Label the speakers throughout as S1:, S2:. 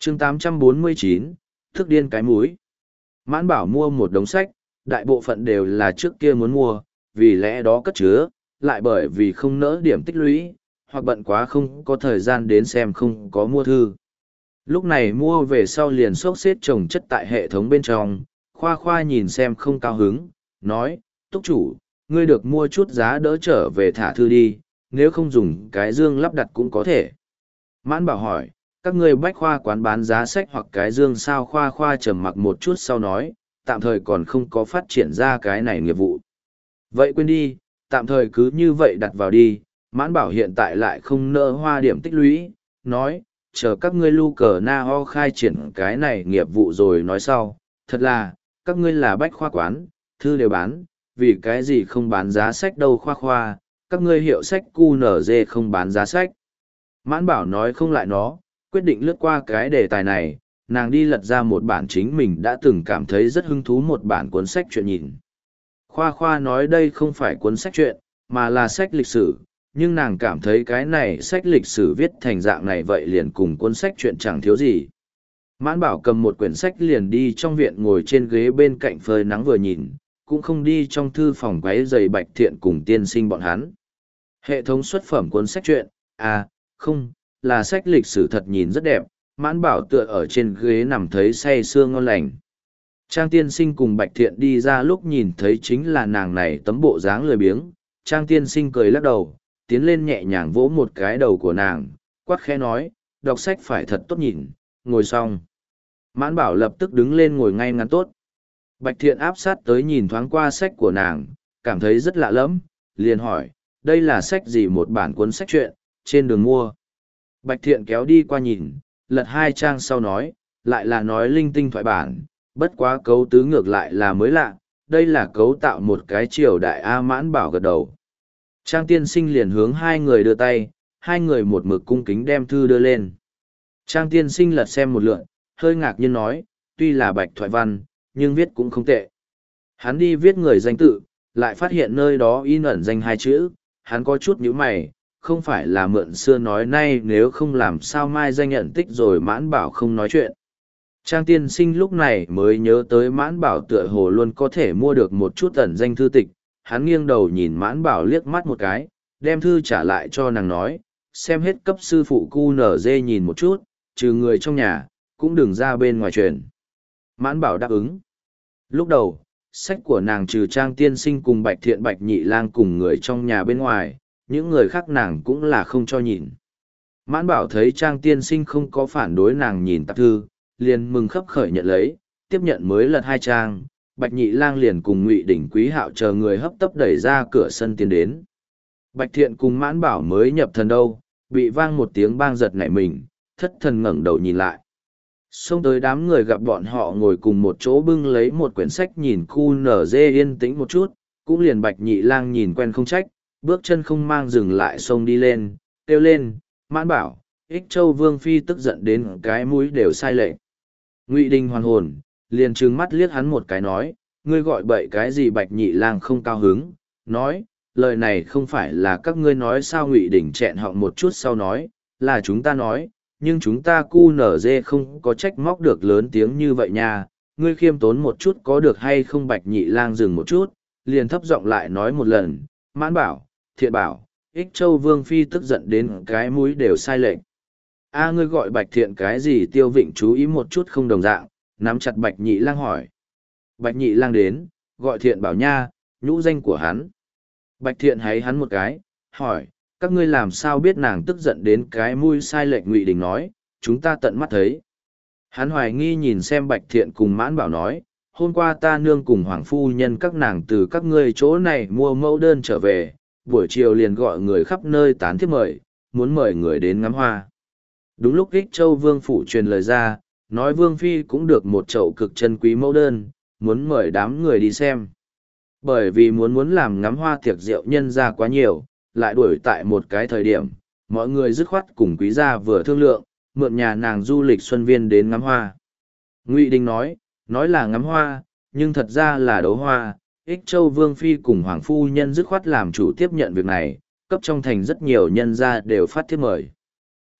S1: chương 849, thức điên cái múi. Mãn Bảo mua một đống sách, đại bộ phận đều là trước kia muốn mua, vì lẽ đó cất chứa, lại bởi vì không nỡ điểm tích lũy, hoặc bận quá không có thời gian đến xem không có mua thư. Lúc này mua về sau liền xốc xếp chồng chất tại hệ thống bên trong, khoa khoa nhìn xem không cao hứng, nói, túc chủ, ngươi được mua chút giá đỡ trở về thả thư đi, nếu không dùng cái dương lắp đặt cũng có thể. Mãn Bảo hỏi, các ngươi bách khoa quán bán giá sách hoặc cái dương sao? Khoa khoa trầm mặc một chút sau nói, tạm thời còn không có phát triển ra cái này nghiệp vụ. Vậy quên đi, tạm thời cứ như vậy đặt vào đi. Mãn Bảo hiện tại lại không nỡ hoa điểm tích lũy, nói, chờ các ngươi lu cờ na ho khai triển cái này nghiệp vụ rồi nói sau. Thật là, các ngươi là bách khoa quán, thư đều bán, vì cái gì không bán giá sách đâu? Khoa khoa, các ngươi hiệu sách QNZ không bán giá sách. Mãn Bảo nói không lại nó, quyết định lướt qua cái đề tài này, nàng đi lật ra một bản chính mình đã từng cảm thấy rất hứng thú, một bản cuốn sách truyện nhìn. Khoa khoa nói đây không phải cuốn sách truyện, mà là sách lịch sử, nhưng nàng cảm thấy cái này sách lịch sử viết thành dạng này vậy liền cùng cuốn sách truyện chẳng thiếu gì. Mãn Bảo cầm một quyển sách liền đi trong viện ngồi trên ghế bên cạnh phơi nắng vừa nhìn, cũng không đi trong thư phòng quấy giày Bạch Thiện cùng tiên sinh bọn hắn. Hệ thống xuất phẩm cuốn sách truyện, không, là sách lịch sử thật nhìn rất đẹp. Mãn Bảo tựa ở trên ghế nằm thấy say sưa ngon lành. Trang tiên sinh cùng Bạch Thiện đi ra lúc nhìn thấy chính là nàng này tấm bộ dáng lười biếng. Trang tiên sinh cười lắc đầu, tiến lên nhẹ nhàng vỗ một cái đầu của nàng, quát khẽ nói, đọc sách phải thật tốt nhìn, ngồi xong. Mãn Bảo lập tức đứng lên ngồi ngay ngắn tốt. Bạch Thiện áp sát tới nhìn thoáng qua sách của nàng, cảm thấy rất lạ lẫm, liền hỏi, đây là sách gì? Một bản cuốn sách truyện, trên đường mua. Bạch Thiện kéo đi qua nhìn, lật 2 trang sau nói, lại là nói linh tinh thoại bản, bất quá cấu tứ ngược lại là mới lạ, đây là cấu tạo một cái triều đại. Mãn Bảo gật đầu. Trang tiên sinh liền hướng hai người đưa tay, hai người một mực cung kính đem thư đưa lên. Trang tiên sinh lật xem một lượt, hơi ngạc nhiên nói, tuy là bạch thoại văn, nhưng viết cũng không tệ. Hắn đi viết người danh tự, lại phát hiện nơi đó in ẩn danh 2 chữ, hắn có chút nhíu mày, không phải là mượn xưa nói nay nếu không làm sao mai danh nhận tích rồi. Mãn Bảo không nói chuyện. Trang tiên sinh lúc này mới nhớ tới Mãn Bảo tựa hồ luôn có thể mua được một chút ẩn danh thư tịch, hắn nghiêng đầu nhìn Mãn Bảo liếc mắt một cái, đem thư trả lại cho nàng nói, xem hết cấp sư phụ QNZ nhìn một chút, trừ người trong nhà, cũng đừng ra bên ngoài truyền. Mãn Bảo đáp ứng. Lúc đầu, sách của nàng trừ Trang tiên sinh cùng Bạch Thiện Bạch Nhị Lang cùng người trong nhà bên ngoài, những người khác nàng cũng là không cho nhìn. Mãn Bảo thấy Trang tiên sinh không có phản đối nàng nhìn tạp thư, liền mừng khấp khởi nhận lấy, tiếp nhận mới lật 2 trang. Bạch Nhị Lang liền cùng Ngụy Đỉnh Quý Hạo chờ người hấp tấp đẩy ra cửa sân tiến đến. Bạch Thiện cùng Mãn Bảo mới nhập thần đâu, bị vang một tiếng bang giật nảy mình, thất thần ngẩng đầu nhìn lại. Xông tới đám người gặp bọn họ ngồi cùng một chỗ bưng lấy một quyển sách nhìn QNZ yên tĩnh một chút, cũng liền Bạch Nhị Lang nhìn quen không trách, bước chân không mang dừng lại xông đi lên, kêu lên, Mãn Bảo, Ích Châu Vương Phi tức giận đến cái mũi đều sai lệch. Ngụy Đình hoàn hồn, liền trừng mắt liếc hắn một cái nói, ngươi gọi bậy cái gì? Bạch Nhị Lang không cao hứng, nói, lời này không phải là các ngươi nói sao? Ngụy Đình chẹn họng một chút sau nói, là chúng ta nói, nhưng chúng ta QNZ không có trách móc được lớn tiếng như vậy nha, ngươi khiêm tốn một chút có được hay không? Bạch Nhị Lang dừng một chút, liền thấp giọng lại nói một lần, Mãn Bảo, Thiện Bảo, Ích Châu Vương Phi tức giận đến cái mũi đều sai lệch. Ngươi gọi Bạch Thiện cái gì? Tiêu Vịnh chú ý một chút không đồng dạng, nắm chặt Bạch Nhị Lang hỏi. Bạch Nhị Lang đến, gọi Thiện Bảo nha, nhũ danh của hắn. Bạch Thiện háy hắn một cái, hỏi, các ngươi làm sao biết nàng tức giận đến cái mũi sai lệch? Ngụy Đình nói, chúng ta tận mắt thấy. Hắn hoài nghi nhìn xem Bạch Thiện cùng Mãn Bảo nói, hôm qua ta nương cùng Hoàng Phu Nhân các nàng từ các ngươi chỗ này mua mẫu đơn trở về, buổi chiều liền gọi người khắp nơi tán thiếp mời, muốn mời người đến ngắm hoa. Đúng lúc Ích Châu Vương phủ truyền lời ra, nói Vương Phi cũng được một chậu cực chân quý mẫu đơn, muốn mời đám người đi xem. Bởi vì muốn làm ngắm hoa tiệc rượu nhân ra quá nhiều, lại đuổi tại một cái thời điểm, mọi người dứt khoát cùng quý gia vừa thương lượng, mượn nhà nàng du lịch xuân viên đến ngắm hoa. Ngụy Đình nói là ngắm hoa, nhưng thật ra là đấu hoa. Ích Châu Vương Phi cùng Hoàng Phu Nhân dứt khoát làm chủ tiếp nhận việc này, cấp trong thành rất nhiều nhân gia đều phát thiếp mời.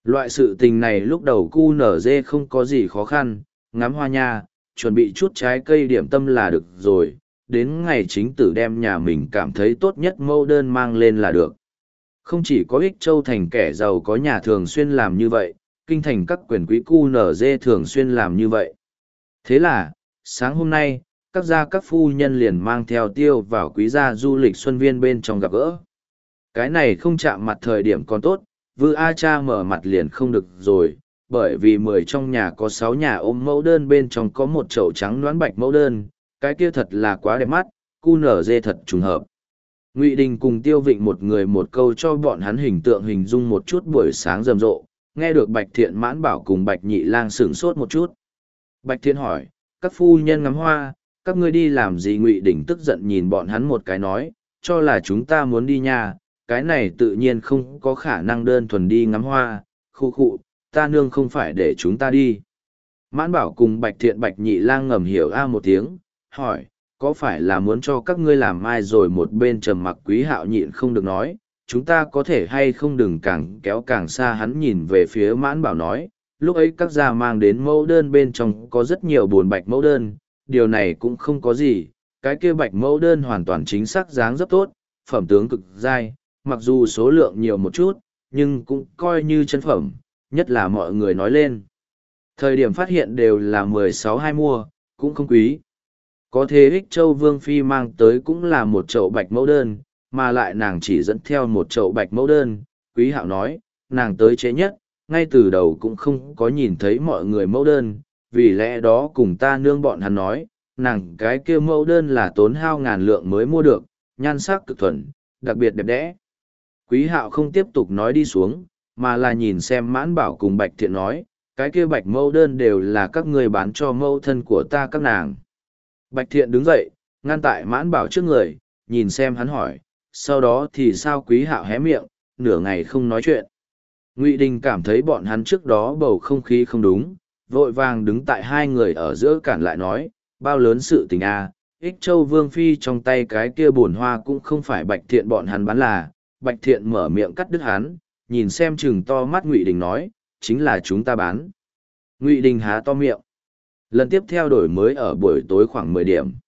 S1: Loại sự tình này lúc đầu cu nở dê không có gì khó khăn, ngắm hoa nha, chuẩn bị chút trái cây điểm tâm là được rồi, đến ngày chính tử đem nhà mình cảm thấy tốt nhất mẫu đơn mang lên là được. Không chỉ có Ích Châu thành kẻ giàu có nhà thường xuyên làm như vậy, kinh thành các quyền quý cu nở dê thường xuyên làm như vậy. Thế là, sáng hôm nay, các gia các phu nhân liền mang theo Tiêu vào quý gia du lịch xuân viên bên trong gặp gỡ. Cái này không chạm mặt thời điểm còn tốt, Vư A Cha mở mặt liền không được rồi, bởi vì 10 trong nhà có 6 nhà ôm mẫu đơn bên trong có một chậu trắng đoán bạch mẫu đơn, cái kia thật là quá đẹp mắt, cu nở dê thật trùng hợp. Ngụy Đình cùng Tiêu Vịnh một người một câu cho bọn hắn hình tượng hình dung một chút buổi sáng rầm rộ, nghe được Bạch Thiện Mãn Bảo cùng Bạch Nhị Lang sửng sốt một chút. Bạch Thiện hỏi, các phu nhân ngắm hoa, các ngươi đi làm gì? Ngụy Đình tức giận nhìn bọn hắn một cái nói, cho là chúng ta muốn đi nhà, cái này tự nhiên không có khả năng đơn thuần đi ngắm hoa, khu khụ, ta nương không phải để chúng ta đi. Mãn Bảo cùng Bạch Thiện Bạch Nhị Lang ngầm hiểu một tiếng, hỏi, có phải là muốn cho các ngươi làm mai? Rồi một bên trầm mặc Quý Hạo nhịn không được nói, chúng ta có thể hay không đừng càng kéo càng xa. Hắn nhìn về phía Mãn Bảo nói, lúc ấy các gia mang đến mẫu đơn bên trong có rất nhiều buồn bạch mẫu đơn, điều này cũng không có gì, cái kia bạch mẫu đơn hoàn toàn chính xác dáng rất tốt, phẩm tướng cực dai, mặc dù số lượng nhiều một chút, nhưng cũng coi như chân phẩm, nhất là mọi người nói lên. Thời điểm phát hiện đều là 16-2 mua, cũng không quý. Có thế Ích Châu Vương Phi mang tới cũng là một chậu bạch mẫu đơn, mà lại nàng chỉ dẫn theo một chậu bạch mẫu đơn. Quý Hạo nói, nàng tới chế nhất, ngay từ đầu cũng không có nhìn thấy mọi người mẫu đơn, vì lẽ đó cùng ta nương bọn hắn nói, nàng cái kia mẫu đơn là tốn hao ngàn lượng mới mua được, nhan sắc cực thuần, đặc biệt đẹp đẽ. Quý Hạo không tiếp tục nói đi xuống, mà là nhìn xem Mãn Bảo cùng Bạch Thiện nói, cái kia bạch mẫu đơn đều là các người bán cho mẫu thân của ta các nàng. Bạch Thiện đứng dậy, ngăn tại Mãn Bảo trước người, nhìn xem hắn hỏi, sau đó thì sao? Quý Hạo hé miệng, nửa ngày không nói chuyện. Ngụy Đình cảm thấy bọn hắn trước đó bầu không khí không đúng, vội vàng đứng tại hai người ở giữa cản lại nói, bao lớn sự tình à, Ích Châu Vương Phi trong tay cái kia bồn hoa cũng không phải Bạch Thiện bọn hắn bán là. Bạch Thiện mở miệng cắt đứt hắn, nhìn xem chừng to mắt Ngụy Đình nói, chính là chúng ta bán. Ngụy Đình há to miệng. Lần tiếp theo đổi mới ở buổi tối khoảng 10 điểm.